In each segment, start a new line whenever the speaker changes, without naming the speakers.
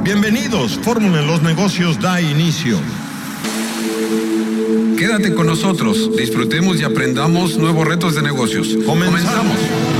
Bienvenidos, Fórmula en los Negocios da inicio.
Quédate con nosotros, disfrutemos y aprendamos nuevos retos de negocios. Comenzamos.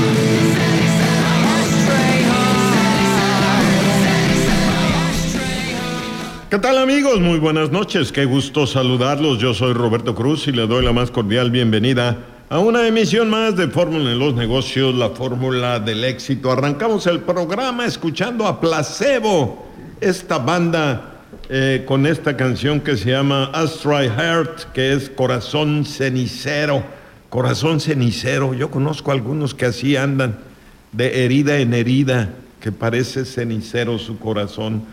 ¿Qué tal, amigos? Muy buenas noches, qué gusto saludarlos. Yo soy Roberto Cruz y le doy la más cordial bienvenida a una emisión más de Fórmula en los Negocios, la fórmula del éxito. Arrancamos el programa escuchando a Placebo, esta banda con esta canción que se llama Astray Heart, que es Corazón Cenicero. Corazón Cenicero, yo conozco a algunos que así andan, de herida en herida, que parece cenicero su corazón.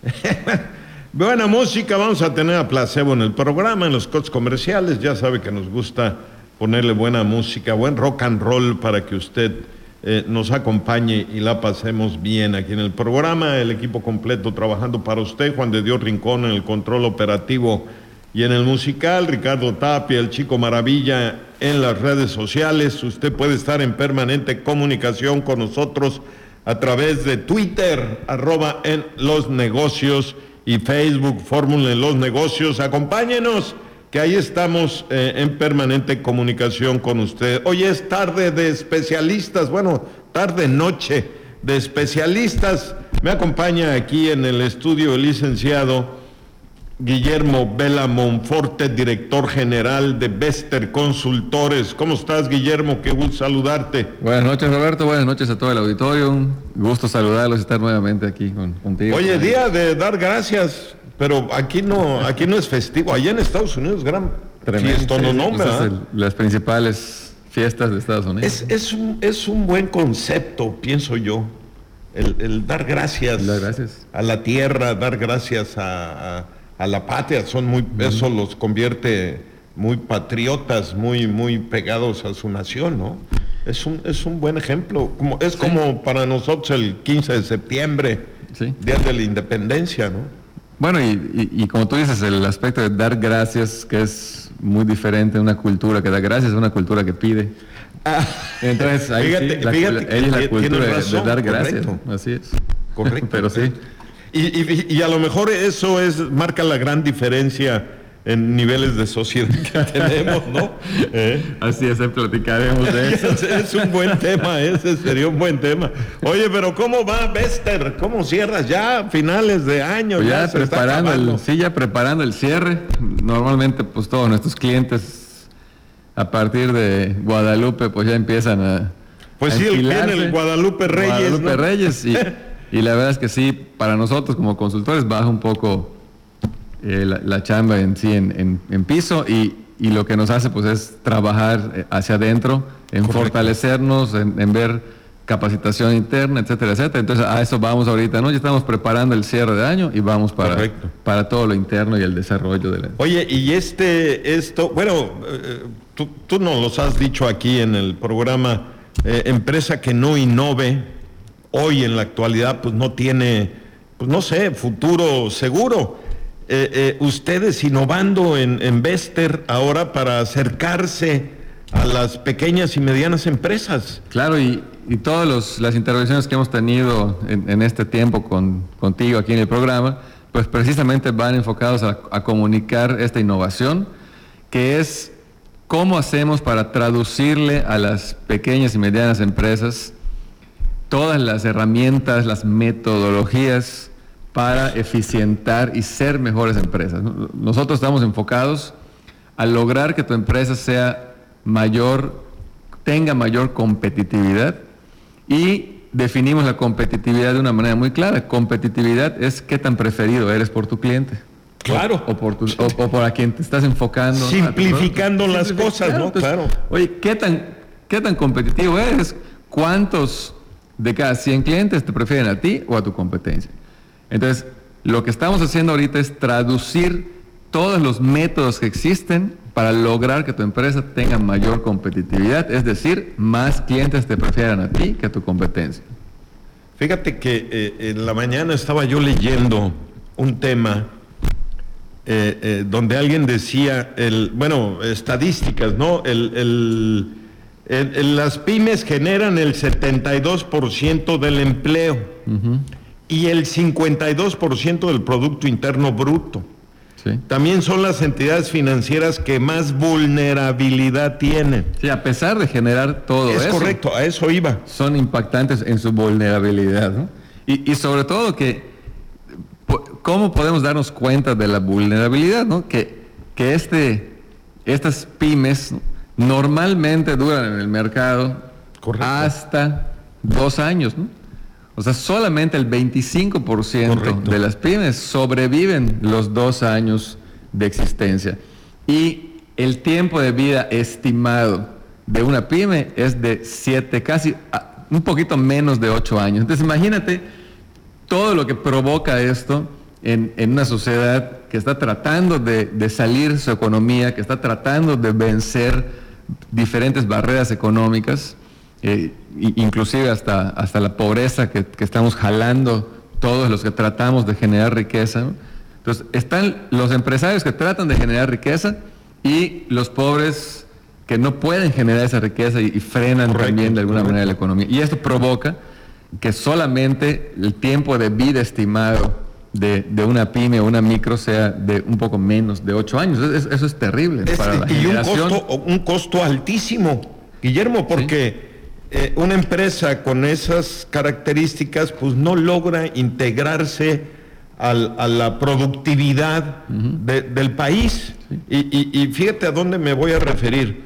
Buena música, vamos a tener a Placebo en el programa, en los cortes comerciales. Ya sabe que nos gusta ponerle buena música, buen rock and roll para que usted nos acompañe y la pasemos bien aquí en el programa. El equipo completo trabajando para usted: Juan de Dios Rincón en el control operativo y en el musical, Ricardo Tapia, el Chico Maravilla en las redes sociales. Usted puede estar en permanente comunicación con nosotros a través de Twitter, @en los negocios, y Facebook, Fórmula en los Negocios. Acompáñenos, que ahí estamos en permanente comunicación con usted. Hoy es tarde de especialistas, bueno, tarde-noche de especialistas. Me acompaña aquí en el estudio el licenciado Guillermo Vela Monforte, director general de Bester Consultores. ¿Cómo estás, Guillermo? Qué gusto saludarte.
Buenas noches, Roberto. Buenas noches a todo el auditorio. Un gusto saludarlos y estar nuevamente aquí contigo.
Oye, día de dar gracias, pero aquí no es festivo. Allá en Estados Unidos, gran fiesta,
las principales fiestas de Estados Unidos.
Es un buen concepto, pienso yo, el dar gracias, a la tierra, dar gracias a la patria. Eso los convierte muy patriotas, muy pegados a su nación, ¿no? Es un buen ejemplo, como para nosotros el 15 de septiembre,
sí,
Día de la Independencia, ¿no?
Bueno, y como tú dices, el aspecto de dar gracias, que es muy diferente de una cultura que da gracias a una cultura que pide. Entonces, ahí fíjate, es la cultura de dar gracias. Correcto. Así es.
Correcto.
Pero sí.
Y a lo mejor eso marca la gran diferencia en niveles de sociedad que tenemos, ¿no?
Así es, platicaremos de eso.
Es un buen tema, ese sería un buen tema. Oye, pero ¿cómo va Bester? ¿Cómo cierras ya finales de año?
Pues ya preparando el cierre. Normalmente, pues todos nuestros clientes a partir de Guadalupe, pues ya empiezan a
viene el Guadalupe Reyes, ¿no?
Reyes y la verdad es que sí, para nosotros como consultores baja un poco la chamba en sí en piso, y lo que nos hace pues es trabajar hacia adentro, en correcto, fortalecernos, en ver capacitación interna, etcétera, etcétera. Entonces a eso vamos ahorita, ¿no? Ya estamos preparando el cierre de año y vamos para todo lo interno y el desarrollo de la...
Oye, y tú nos los has dicho aquí en el programa, empresa que no innove hoy en la actualidad pues no tiene, pues no sé, futuro seguro. Ustedes innovando en Bester ahora para acercarse a las pequeñas y medianas empresas.
Claro, y todas las intervenciones que hemos tenido en este tiempo contigo aquí en el programa, pues precisamente van enfocados a comunicar esta innovación, que es cómo hacemos para traducirle a las pequeñas y medianas empresas todas las herramientas, las metodologías para eficientar y ser mejores empresas. Nosotros estamos enfocados a lograr que tu empresa tenga mayor competitividad, y definimos la competitividad de una manera muy clara. Competitividad es qué tan preferido eres por tu cliente.
Claro.
O por a quien te estás enfocando.
Simplificando las cosas, ¿no?
Entonces,
claro.
Oye, ¿qué tan competitivo eres? ¿Cuántos de cada 100 clientes te prefieren a ti o a tu competencia? Entonces, lo que estamos haciendo ahorita es traducir todos los métodos que existen para lograr que tu empresa tenga mayor competitividad, es decir, más clientes te prefieran a ti que a tu competencia.
Fíjate que en la mañana estaba yo leyendo un tema donde alguien decía, estadísticas, ¿no? Las pymes generan el 72% del empleo. Uh-huh. y el 52% del Producto Interno Bruto.
Sí.
También son las entidades financieras que más vulnerabilidad tienen.
Sí, a pesar de generar todo eso.
Es correcto, a eso iba.
Son impactantes en su vulnerabilidad, ¿no? Y sobre todo ¿cómo podemos darnos cuenta de la vulnerabilidad, ¿no? Que estas pymes normalmente duran en el mercado hasta 2 años, ¿no? O sea, solamente el 25% de las pymes sobreviven los 2 años de existencia. Y el tiempo de vida estimado de una pyme es de 7, casi un poquito menos de 8 años. Entonces, imagínate todo lo que provoca esto en una sociedad que está tratando de salir su economía, que está tratando de vencer diferentes barreras económicas, inclusive hasta la pobreza que estamos jalando todos los que tratamos de generar riqueza, ¿no? Entonces, están los empresarios que tratan de generar riqueza y los pobres que no pueden generar esa riqueza y frenan también de alguna manera la economía. Y esto provoca que solamente el tiempo de vida estimado de una pyme o una micro sea de un poco menos de 8 años. Eso es terrible para la generación.
Y un costo altísimo, Guillermo, porque una empresa con esas características pues no logra integrarse a la productividad del país. Sí. Y fíjate a dónde me voy a referir.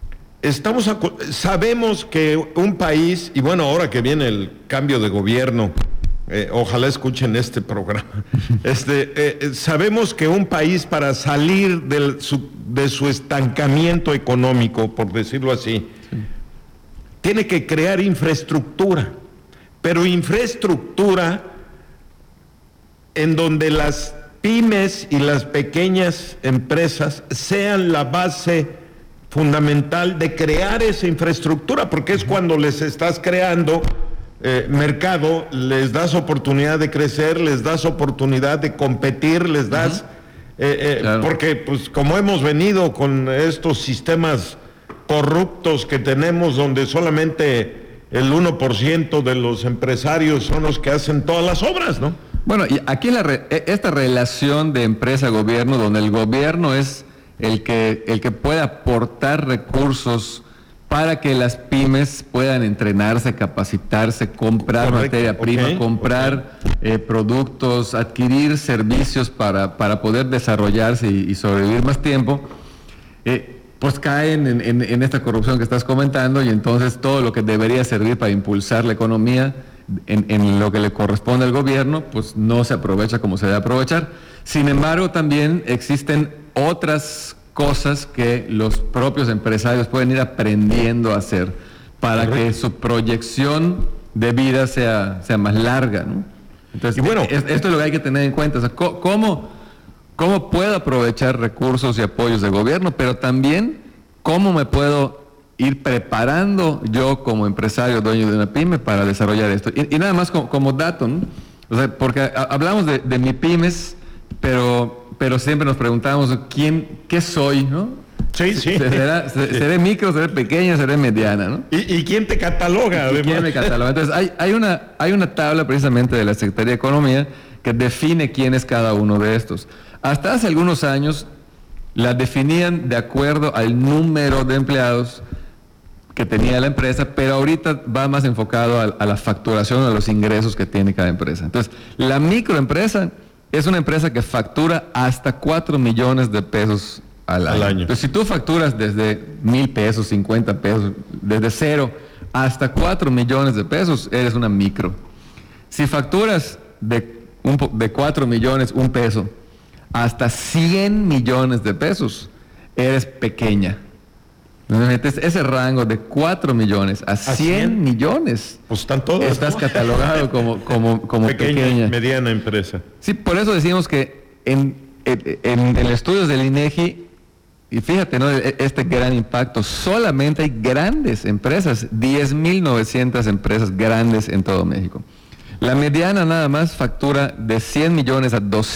Sabemos que un país, y bueno, ahora que viene el cambio de gobierno, ojalá escuchen este programa, sabemos que un país, para salir de su estancamiento económico, por decirlo así, tiene que crear infraestructura, pero infraestructura en donde las pymes y las pequeñas empresas sean la base fundamental de crear esa infraestructura, porque es cuando les estás creando mercado, les das oportunidad de crecer, les das oportunidad de competir, les das, claro. Porque pues como hemos venido con estos sistemas corruptos que tenemos, donde solamente el 1% de los empresarios son los que hacen todas las obras, ¿no?
Bueno, y aquí esta relación de empresa-gobierno, donde el gobierno es el que puede aportar recursos para que las pymes puedan entrenarse, capacitarse, comprar materia prima, comprar productos, adquirir servicios para poder desarrollarse y sobrevivir más tiempo, pues caen en esta corrupción que estás comentando, y entonces todo lo que debería servir para impulsar la economía en lo que le corresponde al gobierno, pues no se aprovecha como se debe aprovechar. Sin embargo, también existen otras cosas que los propios empresarios pueden ir aprendiendo a hacer para que su proyección de vida sea más larga, ¿no? Entonces, y bueno, esto es lo que hay que tener en cuenta. O sea, ¿cómo puedo aprovechar recursos y apoyos del gobierno? Pero también, ¿cómo me puedo ir preparando yo como empresario, dueño de una pyme, para desarrollar esto? Y nada más como dato, ¿no? O sea, porque hablamos de mi pymes, pero siempre nos preguntamos ¿qué soy, no?
Sí.
¿Seré micro, seré pequeña, seré mediana, no?
¿Y quién te cataloga?
¿Quién me cataloga? Entonces hay una tabla precisamente de la Secretaría de Economía que define quién es cada uno de estos. Hasta hace algunos años la definían de acuerdo al número de empleados que tenía la empresa, pero ahorita va más enfocado a la facturación, a los ingresos que tiene cada empresa. Entonces, la microempresa es una empresa que factura hasta 4 millones de pesos al año. Entonces, si tú facturas desde 1,000 pesos, 50 pesos, desde 0 hasta 4 millones de pesos, eres una micro. Si facturas de 4 millones, 1 peso, hasta 100 millones de pesos, eres pequeña. Entonces, ese rango de 4 millones a 100 millones,
pues están todos,
estás catalogado como pequeña,
mediana empresa.
Sí, por eso decimos que en el estudio del INEGI, y fíjate, ¿no?, este gran impacto, solamente hay grandes empresas, 10,900 empresas grandes en todo México. La mediana nada más factura de 100 millones a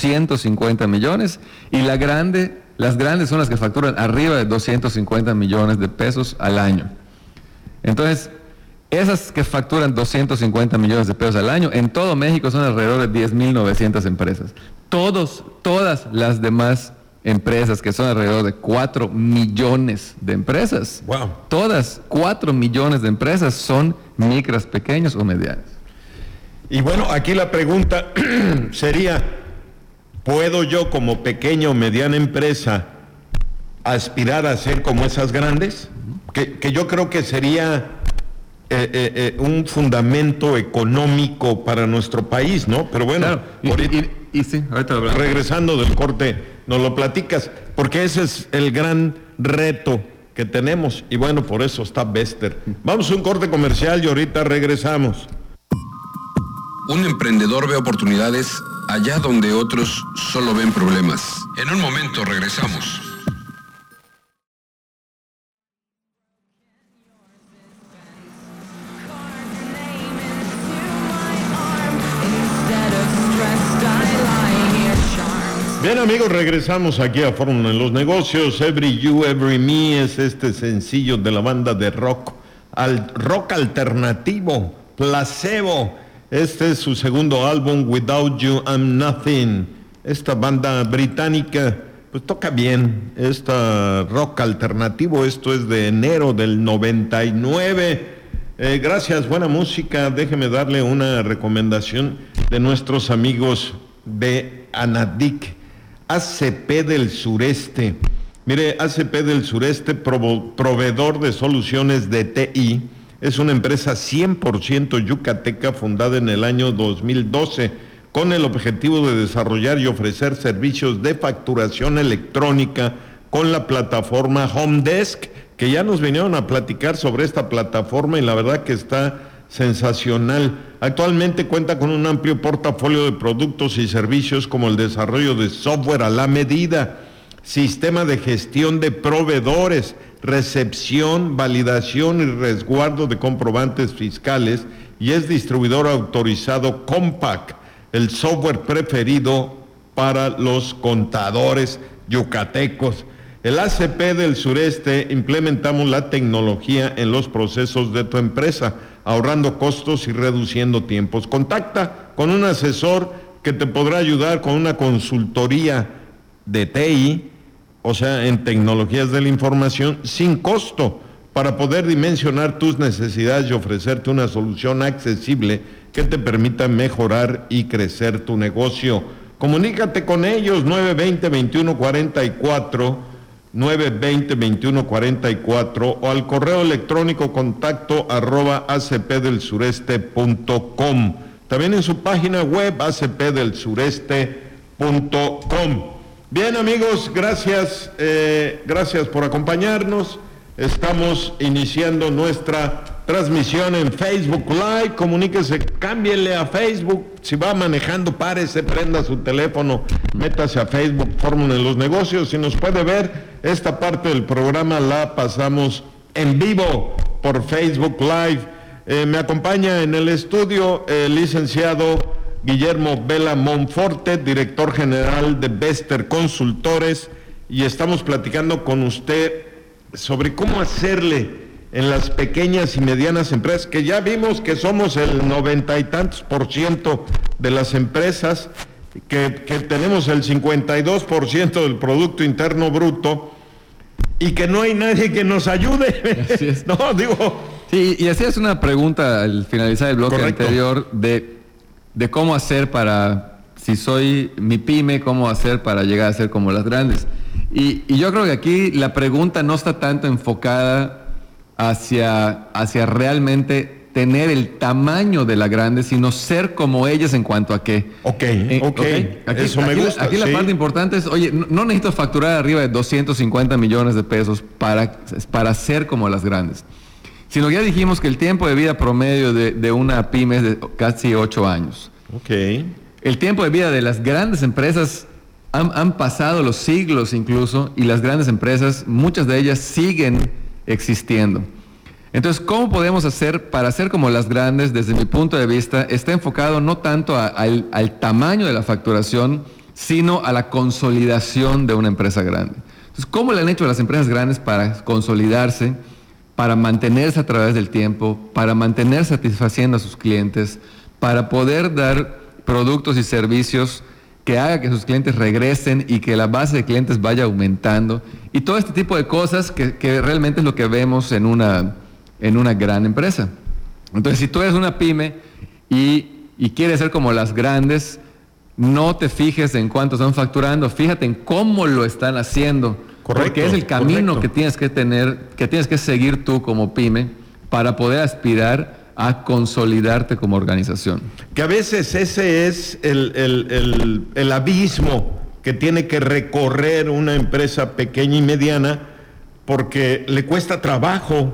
250 millones, y las grandes son las que facturan arriba de 250 millones de pesos al año. Entonces, Esas que facturan 250 millones de pesos al año, en todo México son alrededor de 10.900 empresas. Todas las demás empresas, que son alrededor de 4 millones de empresas.
Wow.
Todas 4 millones de empresas son micras, pequeños o medianas.
Y bueno, aquí la pregunta sería, ¿puedo yo como pequeña o mediana empresa aspirar a ser como esas grandes? Que yo creo que sería un fundamento económico para nuestro país, ¿no? Pero bueno,
claro. Y sí, ahorita lo hablamos.
Regresando del corte, nos lo platicas, porque ese es el gran reto que tenemos, y bueno, por eso está Bester. Vamos a un corte comercial y ahorita regresamos.
Un emprendedor ve oportunidades allá donde otros solo ven problemas. En un momento regresamos.
Bien, amigos, regresamos aquí a Fórmula en los Negocios. Every You, Every Me es este sencillo de la banda de rock alternativo, Placebo. Este es su segundo álbum, Without You I'm Nothing. Esta banda británica pues toca bien, rock alternativo. Esto es de enero del 99. Gracias, buena música. Déjeme darle una recomendación de nuestros amigos de ANADIC, ACP del Sureste. Mire, ACP del Sureste, proveedor de soluciones de TI, es una empresa 100% yucateca fundada en el año 2012 con el objetivo de desarrollar y ofrecer servicios de facturación electrónica con la plataforma Homedesk, que ya nos vinieron a platicar sobre esta plataforma y la verdad que está sensacional. Actualmente cuenta con un amplio portafolio de productos y servicios como el desarrollo de software a la medida, sistema de gestión de proveedores, recepción, validación y resguardo de comprobantes fiscales, y es distribuidor autorizado Compaq, el software preferido para los contadores yucatecos. El ACP del Sureste implementamos la tecnología en los procesos de tu empresa, ahorrando costos y reduciendo tiempos. Contacta con un asesor que te podrá ayudar con una consultoría de TI, o sea, en tecnologías de la información, sin costo, para poder dimensionar tus necesidades y ofrecerte una solución accesible que te permita mejorar y crecer tu negocio. Comunícate con ellos, 920-2144, 920-2144, o al correo electrónico contacto @acpdelsureste.com. También en su página web acpdelsureste.com. Bien, amigos, gracias por acompañarnos. Estamos iniciando nuestra transmisión en Facebook Live. Comuníquese, cámbienle a Facebook. Si va manejando, párese, prenda su teléfono, métase a Facebook, Fórmula en los Negocios. Si nos puede ver, esta parte del programa la pasamos en vivo por Facebook Live. Me acompaña en el estudio el licenciado Guillermo Vela Monforte, director general de Bester Consultores, y estamos platicando con usted sobre cómo hacerle en las pequeñas y medianas empresas, que ya vimos que somos el 90 y tantos % de las empresas, que tenemos el 52% del Producto Interno Bruto, y que no hay nadie que nos ayude.
Así es.
No, digo...
Sí, y hacías una pregunta al finalizar el bloque
Correcto.
anterior de cómo hacer para, si soy mi pyme, cómo hacer para llegar a ser como las grandes. Y yo creo que aquí la pregunta no está tanto enfocada hacia realmente tener el tamaño de la grande, sino ser como ellas en cuanto a qué.
Ok.
Aquí,
Eso me gusta.
Aquí la parte importante es, oye, no necesito facturar arriba de 250 millones de pesos para ser como las grandes. Sino que ya dijimos que el tiempo de vida promedio de una pyme es de casi 8 años.
Ok.
El tiempo de vida de las grandes empresas han pasado los siglos incluso, y las grandes empresas, muchas de ellas siguen existiendo. Entonces, ¿cómo podemos hacer para ser como las grandes? Desde mi punto de vista, está enfocado no tanto al tamaño de la facturación, sino a la consolidación de una empresa grande. Entonces, ¿cómo le han hecho las empresas grandes para consolidarse? para mantenerse a través del tiempo, para mantener satisfaciendo a sus clientes, para poder dar productos y servicios que haga que sus clientes regresen y que la base de clientes vaya aumentando. Y todo este tipo de cosas que realmente es lo que vemos en una gran empresa. Entonces, si tú eres una pyme y quieres ser como las grandes, no te fijes en cuánto están facturando, fíjate en cómo lo están haciendo.
Correcto,
porque es el camino que tienes que tener, que tienes que seguir tú como pyme para poder aspirar a consolidarte como organización.
Que a veces ese es el abismo que tiene que recorrer una empresa pequeña y mediana, porque le cuesta trabajo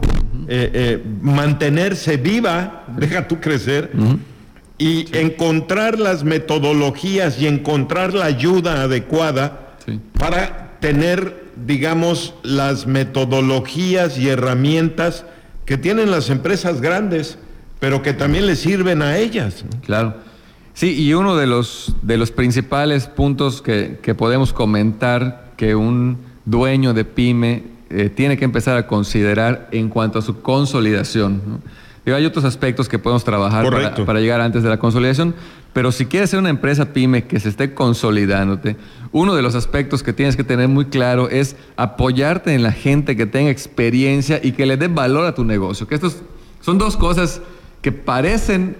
mantenerse viva, deja tú crecer, y encontrar las metodologías y encontrar la ayuda adecuada para tener, digamos, las metodologías y herramientas que tienen las empresas grandes, pero que también les sirven a ellas, ¿no?
Claro. Sí, y uno de los principales puntos que podemos comentar que un dueño de pyme tiene que empezar a considerar en cuanto a su consolidación, ¿no? Digo, hay otros aspectos que podemos trabajar para llegar antes de la consolidación, pero si quieres ser una empresa pyme que se esté consolidándote, uno de los aspectos que tienes que tener muy claro es apoyarte en la gente que tenga experiencia y que le dé valor a tu negocio. Que estos son dos cosas que parecen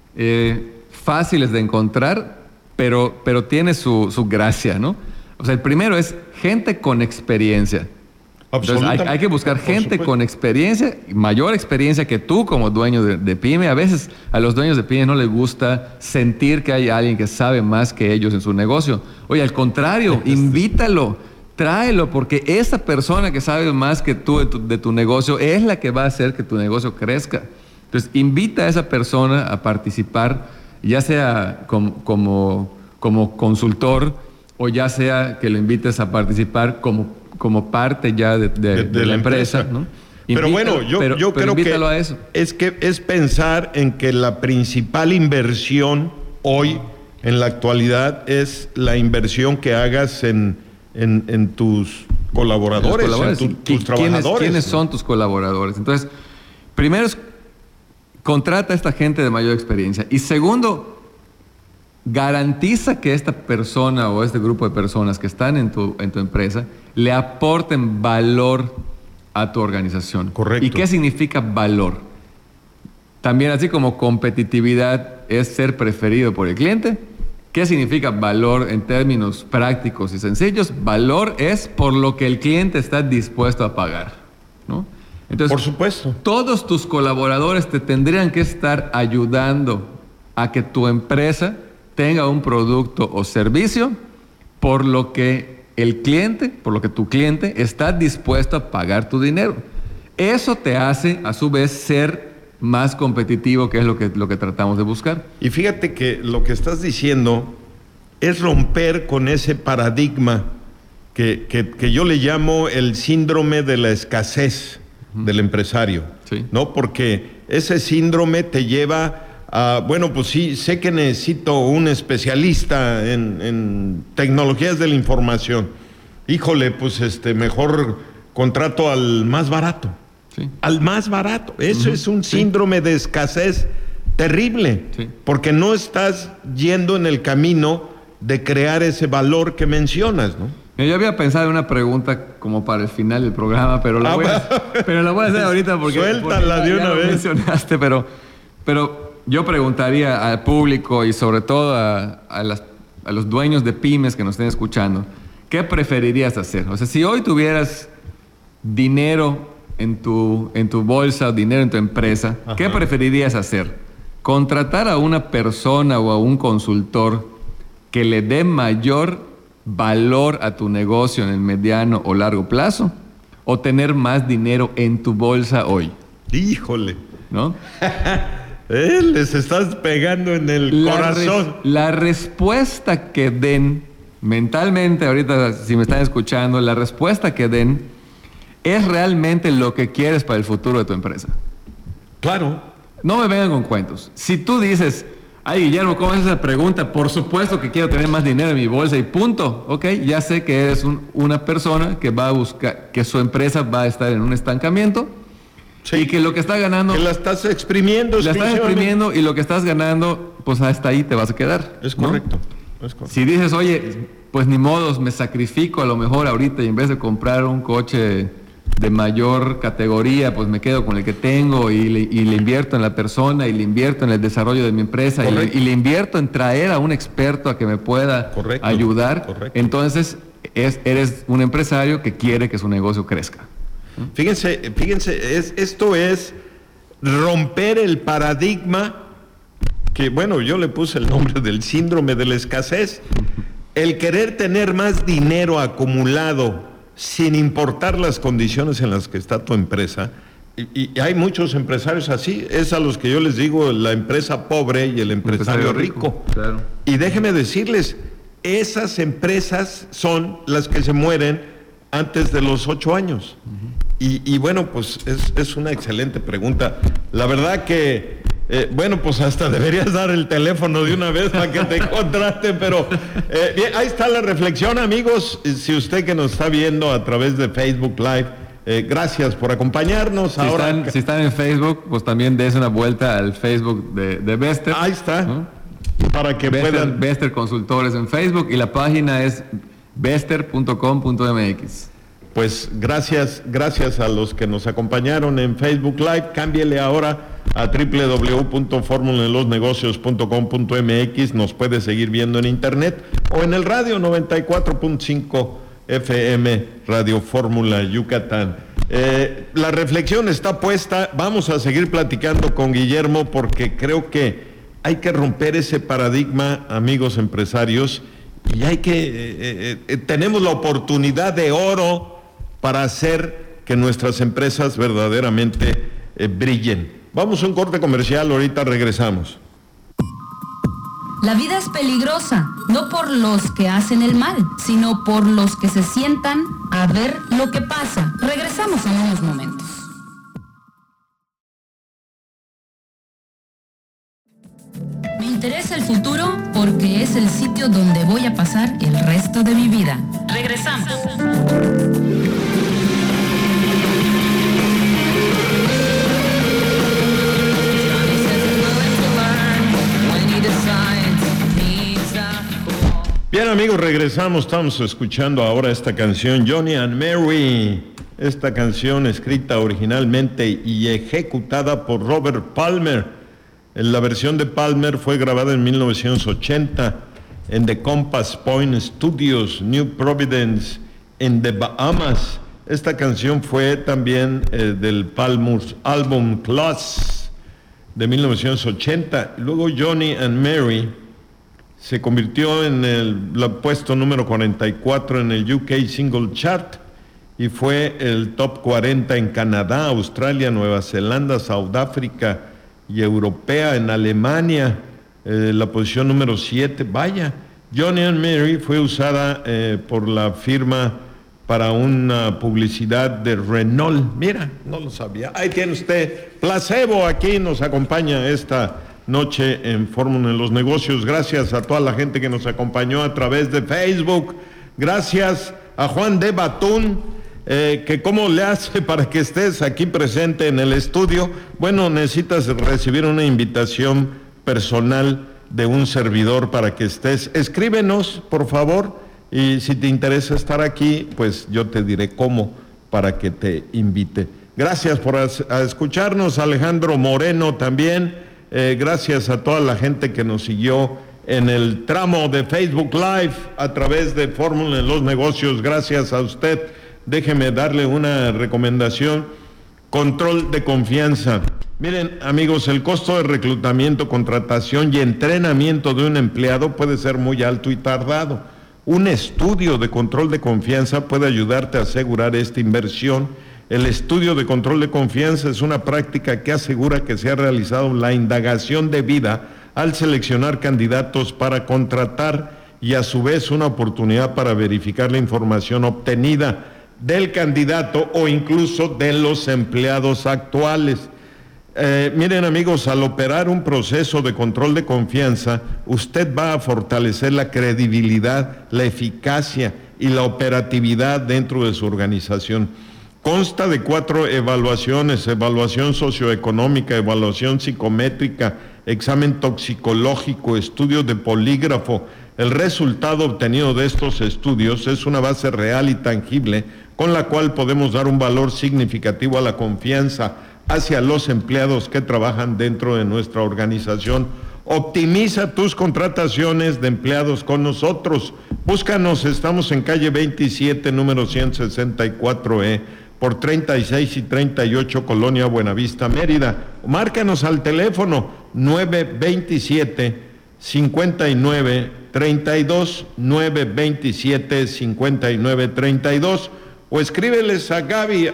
fáciles de encontrar, pero tiene su gracia, ¿no? O sea, el primero es gente con experiencia. Entonces hay que buscar gente con experiencia, mayor experiencia que tú como dueño de pyme. A veces a los dueños de pyme no les gusta sentir que hay alguien que sabe más que ellos en su negocio. Oye, al contrario, invítalo, tráelo, porque esa persona que sabe más que tú de tu negocio es la que va a hacer que tu negocio crezca. Entonces, invita a esa persona a participar, ya sea como consultor o ya sea que lo invites a participar como parte ya de la empresa, ¿no?
Pero bueno, yo creo que
a eso.
Es pensar en que la principal inversión hoy, en la actualidad, es la inversión que hagas en tus colaboradores, tus trabajadores.
¿Quiénes son tus colaboradores? Entonces, primero contrata a esta gente de mayor experiencia. Y segundo, garantiza que esta persona o este grupo de personas que están en tu empresa le aporten valor a tu organización.
Correcto.
¿Y qué significa valor? También, así como competitividad es ser preferido por el cliente, ¿qué significa valor en términos prácticos y sencillos? Valor es por lo que el cliente está dispuesto a pagar, ¿no? Entonces,
por supuesto,
todos tus colaboradores te tendrían que estar ayudando a que tu empresa tenga un producto o servicio por lo que tu cliente está dispuesto a pagar tu dinero. Eso te hace, a su vez, ser más competitivo, que es lo que tratamos de buscar.
Y fíjate que lo que estás diciendo es romper con ese paradigma que yo le llamo el síndrome de la escasez del empresario,
sí,
¿no? Porque ese síndrome te lleva a, bueno, pues sí, sé que necesito un especialista en tecnologías de la información. Híjole, pues mejor contrato al más barato.
Sí.
Al más barato. Eso es un síndrome de escasez terrible, porque no estás yendo en el camino de crear ese valor que mencionas, ¿no?
Yo había pensado en una pregunta como para el final del programa, pero la voy a hacer ahorita porque
suéltala de una vez.
Mencionaste, pero yo preguntaría al público y sobre todo a los dueños de pymes que nos estén escuchando, ¿qué preferirías hacer? O sea, si hoy tuvieras dinero en tu bolsa o dinero en tu empresa, ajá, ¿qué preferirías hacer? ¿Contratar a una persona o a un consultor que le dé mayor valor a tu negocio en el mediano o largo plazo, o tener más dinero en tu bolsa hoy?
Híjole,
¿no?
Les estás pegando en el corazón.
La respuesta que den mentalmente, ahorita si me están escuchando, la respuesta que den es realmente lo que quieres para el futuro de tu empresa.
Claro.
No me vengan con cuentos. Si tú dices, ay, Guillermo, ¿cómo es esa pregunta? Por supuesto que quiero tener más dinero en mi bolsa y punto. Ok, ya sé que eres una persona que va a buscar, que su empresa va a estar en un estancamiento
Sí.
Y que lo que está ganando...
Que la estás exprimiendo.
La estás exprimiendo y lo que estás ganando, pues hasta ahí te vas a quedar.
Es correcto.
¿No? Es correcto. Si dices, oye, pues ni modos, me sacrifico a lo mejor ahorita y en vez de comprar un coche de mayor categoría, pues me quedo con el que tengo y le invierto en la persona y le invierto en el desarrollo de mi empresa y le invierto en traer a un experto a que me pueda ayudar. Correcto. Entonces eres un empresario que quiere que su negocio crezca.
Fíjense, esto es romper el paradigma que, bueno, yo le puse el nombre del síndrome de la escasez. El querer tener más dinero acumulado sin importar las condiciones en las que está tu empresa, y hay muchos empresarios así, es a los que yo les digo la empresa pobre y el empresario rico.
Claro.
Y déjenme decirles, esas empresas son las que se mueren antes de los 8 años. Y bueno, pues es una excelente pregunta. La verdad que, bueno, pues hasta deberías dar el teléfono de una vez para que te contraten, pero bien, ahí está la reflexión, amigos. Si usted que nos está viendo a través de Facebook Live, gracias por acompañarnos.
Si están en Facebook, pues también des una vuelta al Facebook de Bester.
Ahí está, ¿no? Para que puedan...
Bester Consultores en Facebook y la página es bester.com.mx.
Pues gracias a los que nos acompañaron en Facebook Live. Cámbiele ahora a www.formulaenlosnegocios.com.mx. Nos puede seguir viendo en internet o en el radio 94.5 FM Radio Fórmula Yucatán. La reflexión está puesta. Vamos a seguir platicando con Guillermo porque creo que hay que romper ese paradigma, amigos empresarios, y hay que tenemos la oportunidad de oro para hacer que nuestras empresas verdaderamente brillen. Vamos a un corte comercial, ahorita regresamos.
La vida es peligrosa, no por los que hacen el mal, sino por los que se sientan a ver lo que pasa. Regresamos en unos momentos. Me interesa el futuro porque es el sitio donde voy a pasar el resto de mi vida. Regresamos.
Bien, amigos, regresamos. Estamos escuchando ahora esta canción, Johnny and Mary. Esta canción escrita originalmente y ejecutada por Robert Palmer. La versión de Palmer fue grabada en 1980 en The Compass Point Studios, New Providence, en The Bahamas. Esta canción fue también del Palmer's álbum Class de 1980. Luego Johnny and Mary se convirtió en el puesto número 44 en el UK Single Chart y fue el top 40 en Canadá, Australia, Nueva Zelanda, Sudáfrica y europea, en Alemania, la posición número 7. Vaya, Johnny and Mary fue usada por la firma para una publicidad de Renault. Mira, no lo sabía. Ahí tiene usted, placebo, aquí nos acompaña esta noche en Fórmula en los Negocios. Gracias a toda la gente que nos acompañó a través de Facebook. Gracias a Juan de Batún, que cómo le hace para que estés aquí presente en el estudio. Bueno, necesitas recibir una invitación personal de un servidor para que estés. Escríbenos, por favor, y si te interesa estar aquí, pues yo te diré cómo para que te invite. Gracias por escucharnos, Alejandro Moreno también. Gracias a toda la gente que nos siguió en el tramo de Facebook Live a través de Fórmula en los Negocios. Gracias a usted. Déjeme darle una recomendación. Control de confianza. Miren, amigos, el costo de reclutamiento, contratación y entrenamiento de un empleado puede ser muy alto y tardado. Un estudio de control de confianza puede ayudarte a asegurar esta inversión. El estudio de control de confianza es una práctica que asegura que se ha realizado la indagación debida al seleccionar candidatos para contratar y a su vez una oportunidad para verificar la información obtenida del candidato o incluso de los empleados actuales. Miren, amigos, al operar un proceso de control de confianza, usted va a fortalecer la credibilidad, la eficacia y la operatividad dentro de su organización. Consta de 4 evaluaciones: evaluación socioeconómica, evaluación psicométrica, examen toxicológico, estudios de polígrafo. El resultado obtenido de estos estudios es una base real y tangible con la cual podemos dar un valor significativo a la confianza hacia los empleados que trabajan dentro de nuestra organización. Optimiza tus contrataciones de empleados con nosotros. Búscanos, estamos en calle 27, número 164E, por 36 y 38, Colonia Buenavista, Mérida. Márcanos al teléfono 927-5932, 927-5932, o escríbeles a Gaby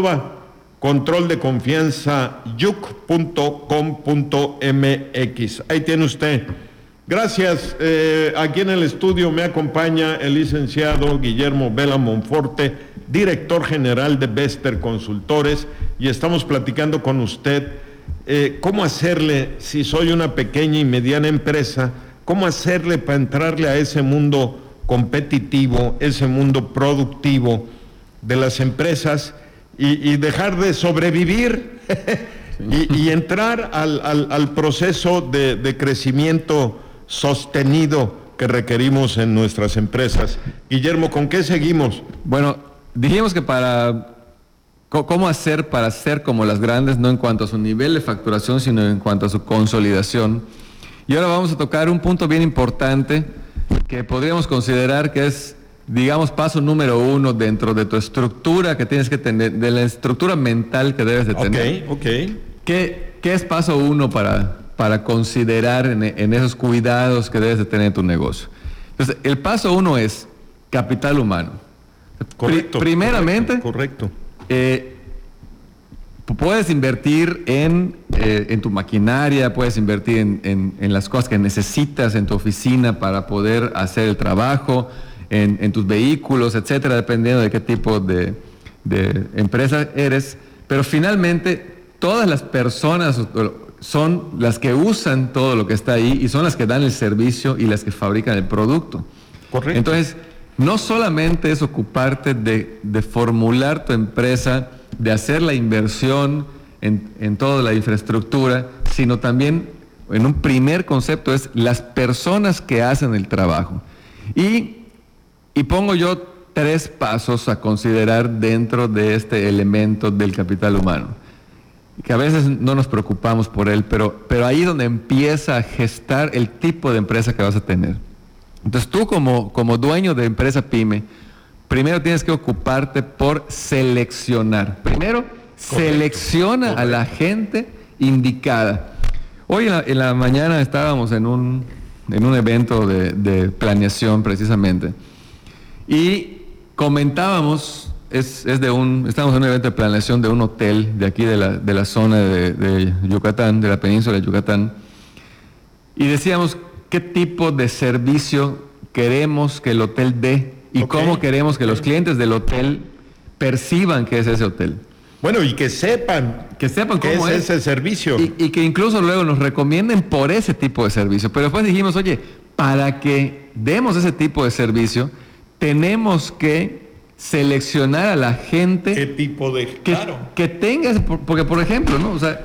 @controldeconfianzayuc.com.mx. Ahí tiene usted. Gracias. Aquí en el estudio me acompaña el licenciado Guillermo Vela Monforte, director general de Bester Consultores, y estamos platicando con usted cómo hacerle, si soy una pequeña y mediana empresa, cómo hacerle para entrarle a ese mundo competitivo, ese mundo productivo de las empresas y dejar de sobrevivir y entrar al proceso de crecimiento sostenido que requerimos en nuestras empresas. Guillermo, ¿con qué seguimos?
Bueno, dijimos que ¿cómo hacer para ser como las grandes, no en cuanto a su nivel de facturación, sino en cuanto a su consolidación? Y ahora vamos a tocar un punto bien importante que podríamos considerar que es, digamos, paso número 1 dentro de tu estructura que tienes que tener, de la estructura mental que debes de tener.
Ok.
¿Qué es paso 1 para considerar en esos cuidados que debes de tener en tu negocio? Entonces, el paso 1 es capital humano.
Correcto.
Primeramente,
correcto.
Puedes invertir en tu maquinaria, puedes invertir en las cosas que necesitas en tu oficina para poder hacer el trabajo, en tus vehículos, etcétera, dependiendo de qué tipo de empresa eres. Pero finalmente, todas las personas son las que usan todo lo que está ahí y son las que dan el servicio y las que fabrican el producto.
Correcto.
Entonces, no solamente es ocuparte de formular tu empresa, de hacer la inversión en toda la infraestructura, sino también, en un primer concepto, es las personas que hacen el trabajo. Y pongo yo 3 pasos a considerar dentro de este elemento del capital humano, que a veces no nos preocupamos por él, pero ahí es donde empieza a gestar el tipo de empresa que vas a tener. Entonces tú como dueño de empresa pyme, primero tienes que ocuparte por seleccionar. Primero, selecciona a la gente indicada. Hoy en la mañana estábamos en un evento de planeación precisamente, y comentábamos, estamos en un evento de planeación de un hotel de aquí de la zona de Yucatán, de la península de Yucatán, y decíamos qué tipo de servicio queremos que el hotel dé y cómo queremos que los clientes del hotel perciban que es ese hotel.
Bueno, y que sepan
cómo
es ese servicio.
Y que incluso luego nos recomienden por ese tipo de servicio. Pero después dijimos, oye, para que demos ese tipo de servicio, tenemos que seleccionar a la gente.
¿Qué tipo de...?
Que tenga, porque por ejemplo, ¿no? O sea,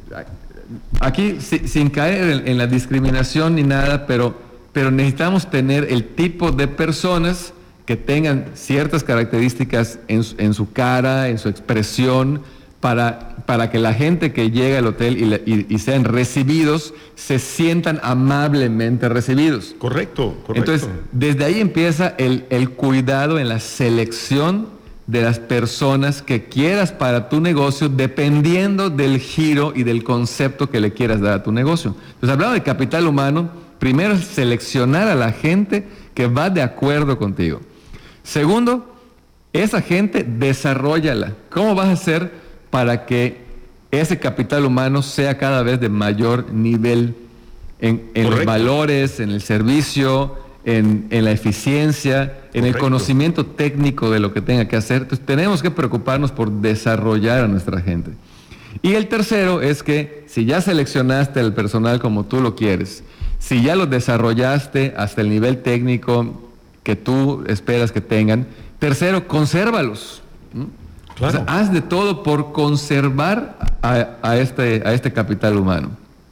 aquí sin caer en la discriminación ni nada, pero necesitamos tener el tipo de personas que tengan ciertas características en su cara, en su expresión, para que la gente que llega al hotel y sean recibidos, se sientan amablemente recibidos.
Correcto.
Entonces, desde ahí empieza el cuidado en la selección de las personas que quieras para tu negocio, dependiendo del giro y del concepto que le quieras dar a tu negocio. Entonces, hablando de capital humano, primero es seleccionar a la gente que va de acuerdo contigo. Segundo, esa gente, desarróllala. ¿Cómo vas a hacer para que ese capital humano sea cada vez de mayor nivel en los valores, en el servicio, en la eficiencia, en el conocimiento técnico de lo que tenga que hacer? Entonces tenemos que preocuparnos por desarrollar a nuestra gente. Y el tercero es que si ya seleccionaste el personal como tú lo quieres, si ya lo desarrollaste hasta el nivel técnico que tú esperas que tengan, tercero, consérvalos. Claro. O sea, haz de todo por conservar a este capital humano.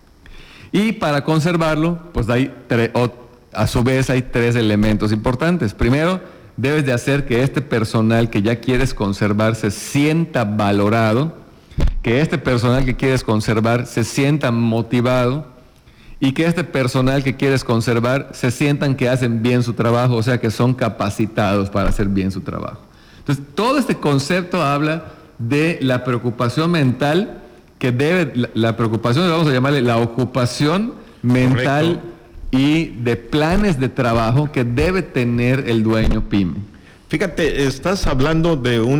Y para conservarlo, pues a su vez hay 3 elementos importantes. Primero, debes de hacer que este personal que ya quieres conservar se sienta valorado, que este personal que quieres conservar se sienta motivado y que este personal que quieres conservar se sientan que hacen bien su trabajo, o sea, que son capacitados para hacer bien su trabajo. Entonces, todo este concepto habla de la preocupación mental que la preocupación, vamos a llamarle la ocupación mental. Correcto. Y de planes de trabajo que debe tener el dueño pyme.
Fíjate, estás hablando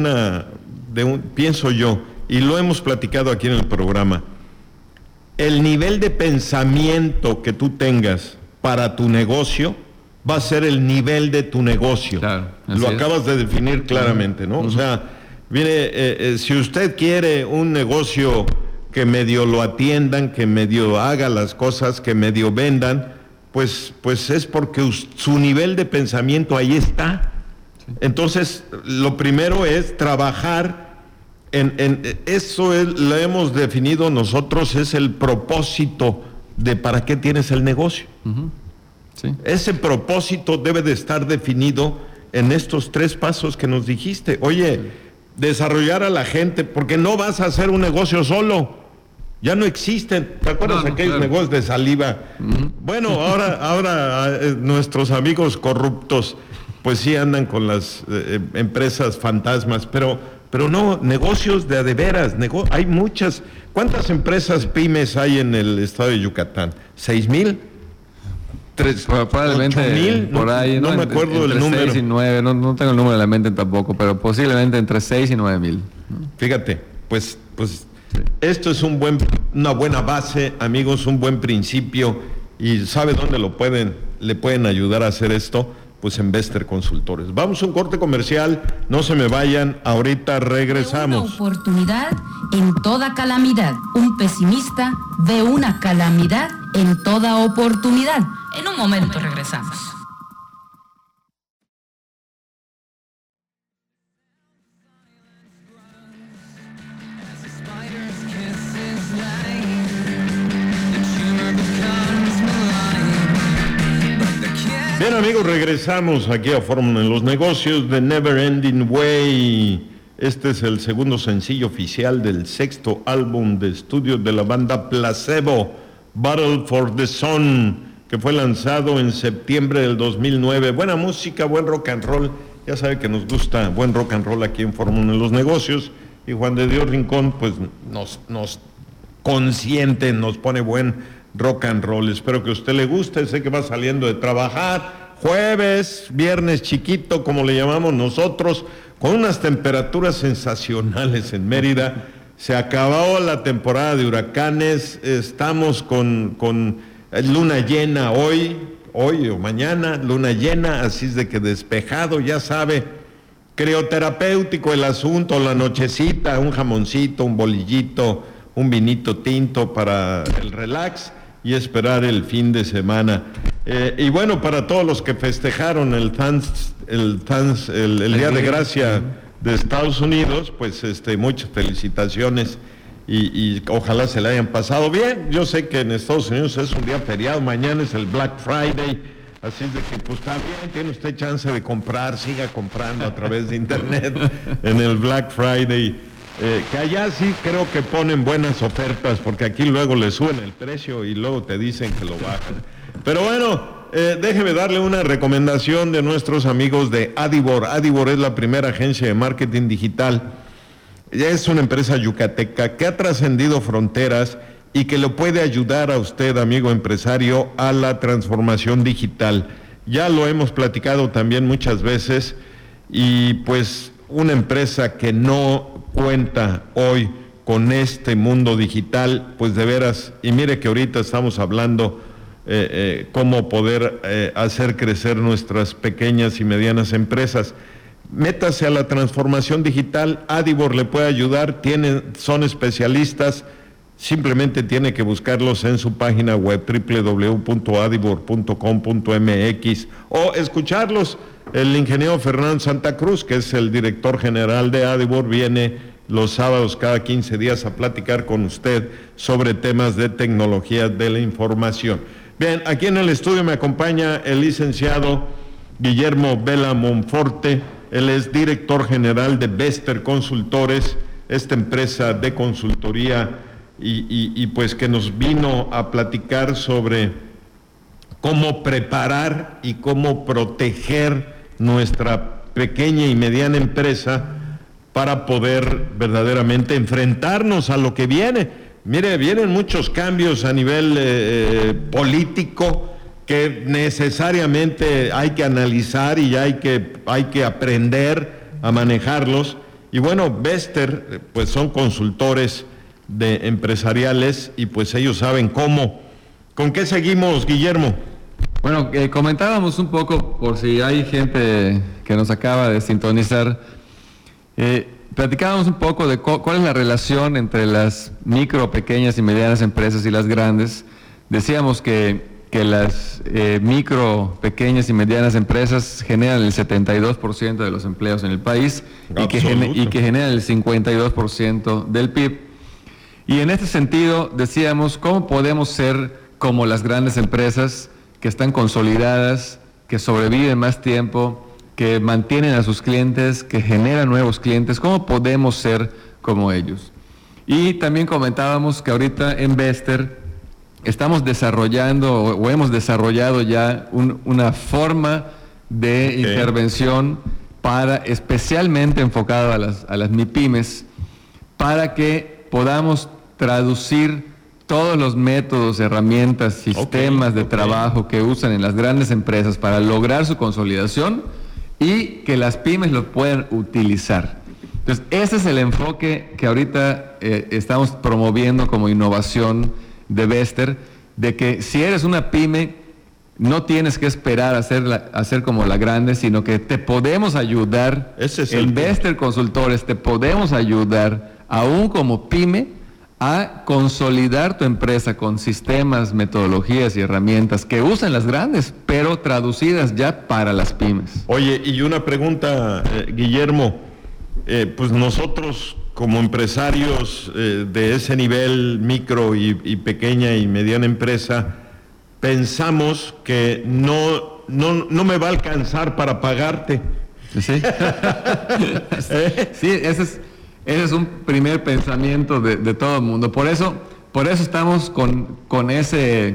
pienso yo, y lo hemos platicado aquí en el programa, el nivel de pensamiento que tú tengas para tu negocio va a ser el nivel de tu negocio. Claro, lo acabas de definir claramente, ¿no? O sea, si usted quiere un negocio que medio lo atiendan, que medio haga las cosas, que medio vendan, pues es porque su nivel de pensamiento ahí está. Sí. Entonces, lo primero es trabajar en eso, lo hemos definido nosotros, es el propósito de para qué tienes el negocio. Uh-huh. Sí. Ese propósito debe de estar definido en estos 3 pasos que nos dijiste. Oye, desarrollar a la gente, porque no vas a hacer un negocio solo. Ya no existen. ¿Te acuerdas aquellos negocios de saliva? Uh-huh. Bueno, ahora nuestros amigos corruptos, pues sí andan con las empresas fantasmas, pero no, negocios de veras. Hay muchas. ¿Cuántas empresas pymes hay en el estado de Yucatán? ¿6,000?
Probablemente 8,000, por ahí,
no me acuerdo del número.
6 y 9, no tengo el número de la mente tampoco, pero posiblemente entre 6 y 9,000.
Fíjate, pues esto es una buena base, amigos, un buen principio. ¿Y sabe dónde le pueden ayudar a hacer esto? Pues en Bester Consultores. Vamos a un corte comercial, no se me vayan, ahorita regresamos.
Una oportunidad en toda calamidad. Un pesimista ve una calamidad en toda oportunidad. En un momento regresamos.
Bien, amigos, regresamos aquí a Fórmula en los Negocios de Never Ending Way. Este es el segundo sencillo oficial del 6º álbum de estudio de la banda Placebo, Battle for the Sun, que fue lanzado en septiembre del 2009. Buena música, buen rock and roll. Ya sabe que nos gusta buen rock and roll aquí en Fórmula en los Negocios. Y Juan de Dios Rincón, pues nos consiente, nos pone buen rock and roll. Espero que a usted le guste. Sé que va saliendo de trabajar, jueves, viernes chiquito, como le llamamos nosotros, con unas temperaturas sensacionales en Mérida. Se acabó la temporada de huracanes, estamos con luna llena hoy o mañana, luna llena, así es de que despejado, ya sabe, crioterapéutico el asunto, la nochecita, un jamoncito, un bolillito, un vinito tinto para el relax y esperar el fin de semana. Y bueno, para todos los que festejaron el Día de Gracia de Estados Unidos, pues muchas felicitaciones y ojalá se le hayan pasado bien. Yo sé que en Estados Unidos es un día feriado, mañana es el Black Friday, así es de que pues está bien, tiene usted chance de comprar, siga comprando a través de internet en el Black Friday. Que allá sí creo que ponen buenas ofertas, porque aquí luego le suben el precio y luego te dicen que lo bajan. Pero bueno, déjeme darle una recomendación de nuestros amigos de Adibor. Adibor es la primera agencia de marketing digital. Ya es una empresa yucateca que ha trascendido fronteras y que le puede ayudar a usted, amigo empresario, a la transformación digital. Ya lo hemos platicado también muchas veces y pues una empresa que no cuenta hoy con este mundo digital, pues de veras, y mire que ahorita estamos hablando cómo poder hacer crecer nuestras pequeñas y medianas empresas. Métase a la transformación digital, Adibor le puede ayudar, son especialistas, simplemente tiene que buscarlos en su página web www.adibor.com.mx o escucharlos El ingeniero Fernando Santa Cruz, que es el director general de Adibor, viene los sábados cada 15 días a platicar con usted sobre temas de tecnología de la información. Bien, aquí en el estudio me acompaña el licenciado Guillermo Vela Monforte. Él es director general de Vester Consultores, esta empresa de consultoría y pues que nos vino a platicar sobre cómo preparar y cómo proteger nuestra pequeña y mediana empresa para poder verdaderamente enfrentarnos a lo que viene. Mire, vienen muchos cambios a nivel político que necesariamente hay que analizar y hay que aprender a manejarlos. Y bueno, Vester, pues son consultores empresariales y pues ellos saben cómo. ¿Con qué seguimos, Guillermo?
Bueno, comentábamos un poco, por si hay gente que nos acaba de sintonizar, platicábamos un poco de cuál es la relación entre las micro, pequeñas y medianas empresas y las grandes. Decíamos que las micro, pequeñas y medianas empresas generan el 72% de los empleos en el país y que generan el 52% del PIB. Y en este sentido decíamos, ¿cómo podemos ser como las grandes empresas que están consolidadas, que sobreviven más tiempo, que mantienen a sus clientes, que generan nuevos clientes? ¿Cómo podemos ser como ellos? Y también comentábamos que ahorita en Vester estamos desarrollando o hemos desarrollado ya una forma de intervención especialmente enfocada a las MIPYMES, para que podamos traducir todos los métodos, herramientas, sistemas de trabajo que usan en las grandes empresas para lograr su consolidación y que las pymes lo puedan utilizar. Entonces, ese es el enfoque que ahorita estamos promoviendo como innovación de Vester, de que si eres una pyme, no tienes que esperar a ser como la grande, sino que te podemos ayudar. En Vester Consultores te podemos ayudar, aún como pyme, a consolidar tu empresa con sistemas, metodologías y herramientas que usan las grandes, pero traducidas ya para las pymes.
Oye, y una pregunta, Guillermo, pues nosotros como empresarios de ese nivel micro y pequeña y mediana empresa, pensamos que no me va a alcanzar para pagarte.
Sí, sí, ese es un primer pensamiento de todo el mundo. Por eso estamos con esa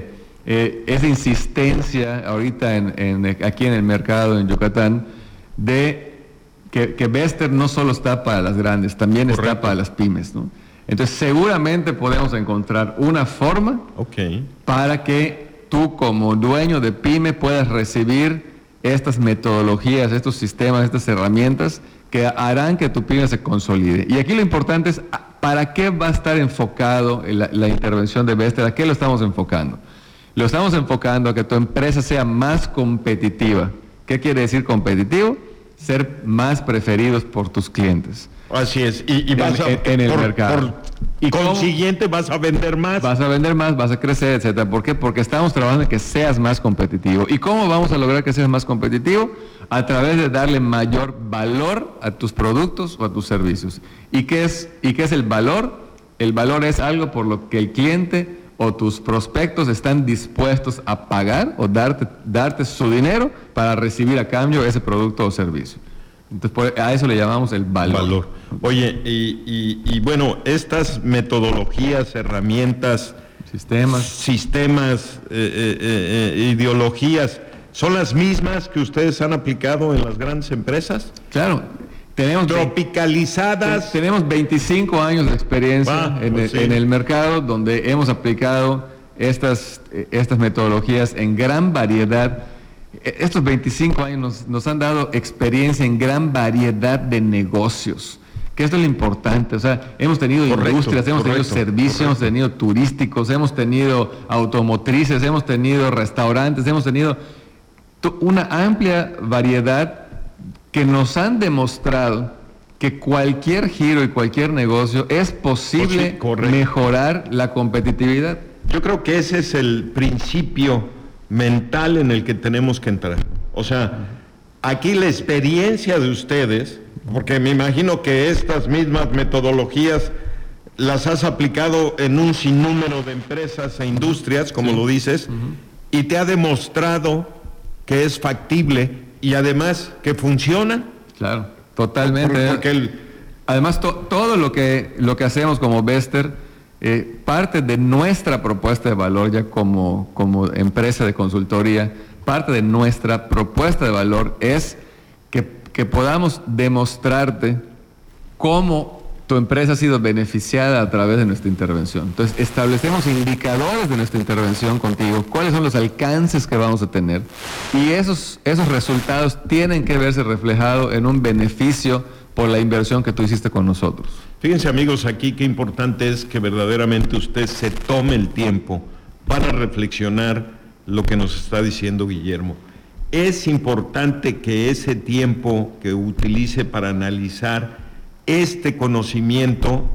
insistencia ahorita aquí en el mercado en Yucatán, de que Vester no solo está para las grandes, también está para las pymes, ¿no? Entonces seguramente podemos encontrar una forma para que tú como dueño de pyme puedas recibir estas metodologías, estos sistemas, estas herramientas que harán que tu pyme se consolide. Y aquí lo importante es, ¿para qué va a estar enfocado la intervención de Vester? ¿A qué lo estamos enfocando? Lo estamos enfocando a que tu empresa sea más competitiva. ¿Qué quiere decir competitivo? Ser más preferidos por tus clientes.
Así es. Y vas
en el mercado.
Y consiguiente vas a vender más.
Vas a vender más, vas a crecer, etcétera. ¿Por qué? Porque estamos trabajando en que seas más competitivo. ¿Y cómo vamos a lograr que seas más competitivo? A través de darle mayor valor a tus productos o a tus servicios. ¿Y qué es el valor? El valor es algo por lo que el cliente o tus prospectos están dispuestos a pagar o darte su dinero para recibir a cambio ese producto o servicio. Entonces, a eso le llamamos el valor.
Oye, y bueno, estas metodologías, herramientas, sistemas, ideologías, ¿son las mismas que ustedes han aplicado en las grandes empresas?
Claro. Tenemos
tropicalizadas.
Tenemos 25 años de experiencia en el mercado, donde hemos aplicado estas metodologías en gran variedad. Estos 25 años nos han dado experiencia en gran variedad de negocios, que esto es lo importante. O sea, hemos tenido industrias, hemos tenido servicios, hemos tenido turísticos, hemos tenido automotrices, hemos tenido restaurantes, hemos tenido una amplia variedad que nos han demostrado que cualquier giro y cualquier negocio es posible mejorar la competitividad.
Yo creo que ese es el principio mental en el que tenemos que entrar. O sea, aquí la experiencia de ustedes, porque me imagino que estas mismas metodologías las has aplicado en un sinnúmero de empresas e industrias, como lo dices, y te ha demostrado que es factible y además que funciona.
Claro, totalmente.
Porque
además, todo lo que hacemos como Bester, parte de nuestra propuesta de valor ya como empresa de consultoría, parte de nuestra propuesta de valor es que podamos demostrarte cómo tu empresa ha sido beneficiada a través de nuestra intervención. Entonces, establecemos indicadores de nuestra intervención contigo, cuáles son los alcances que vamos a tener, y esos resultados tienen que verse reflejados en un beneficio por la inversión que tú hiciste con nosotros.
Fíjense, amigos, aquí qué importante es que verdaderamente usted se tome el tiempo para reflexionar lo que nos está diciendo Guillermo. Es importante que ese tiempo que utilice para analizar este conocimiento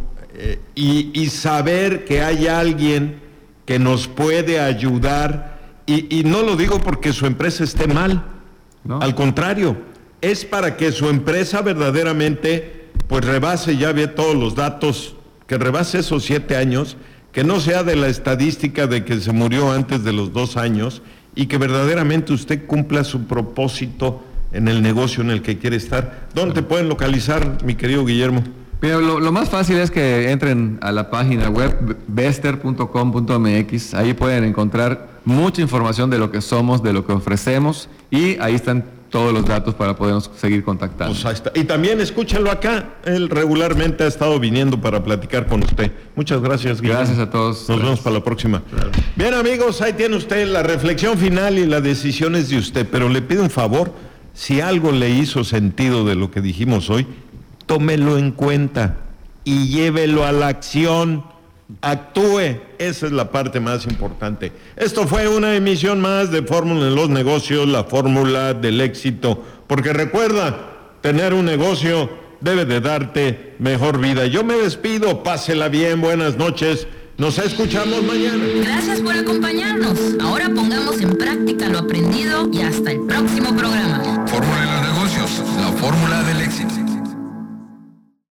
y saber que hay alguien que nos puede ayudar, y no lo digo porque su empresa esté mal, ¿no? Al contrario, es para que su empresa verdaderamente pues rebase, ya ve todos los datos, que rebase esos 7 años, que no sea de la estadística de que se murió antes de los 2 años, y que verdaderamente usted cumpla su propósito en el negocio en el que quiere estar. ¿Dónde te pueden localizar, mi querido Guillermo?
Pero lo más fácil es que entren a la página web bester.com.mx. Ahí pueden encontrar mucha información de lo que somos, de lo que ofrecemos, y ahí están todos los datos para podernos seguir contactando.
Pues ahí está. Y también escúchenlo acá. Él regularmente ha estado viniendo para platicar con usted. Muchas gracias, Guillermo.
Gracias a todos.
Nos vemos para la próxima. Claro. Bien, amigos, ahí tiene usted la reflexión final y la decisión es de usted. Pero le pido un favor, si algo le hizo sentido de lo que dijimos hoy, tómelo en cuenta y llévelo a la acción. Actúe, esa es la parte más importante. Esto fue una emisión más de Fórmula en los Negocios, la fórmula del éxito, porque recuerda, tener un negocio debe de darte mejor vida. Yo me despido, pásela bien, buenas noches, nos escuchamos mañana.
Gracias por acompañarnos. Ahora pongamos en práctica lo aprendido y hasta el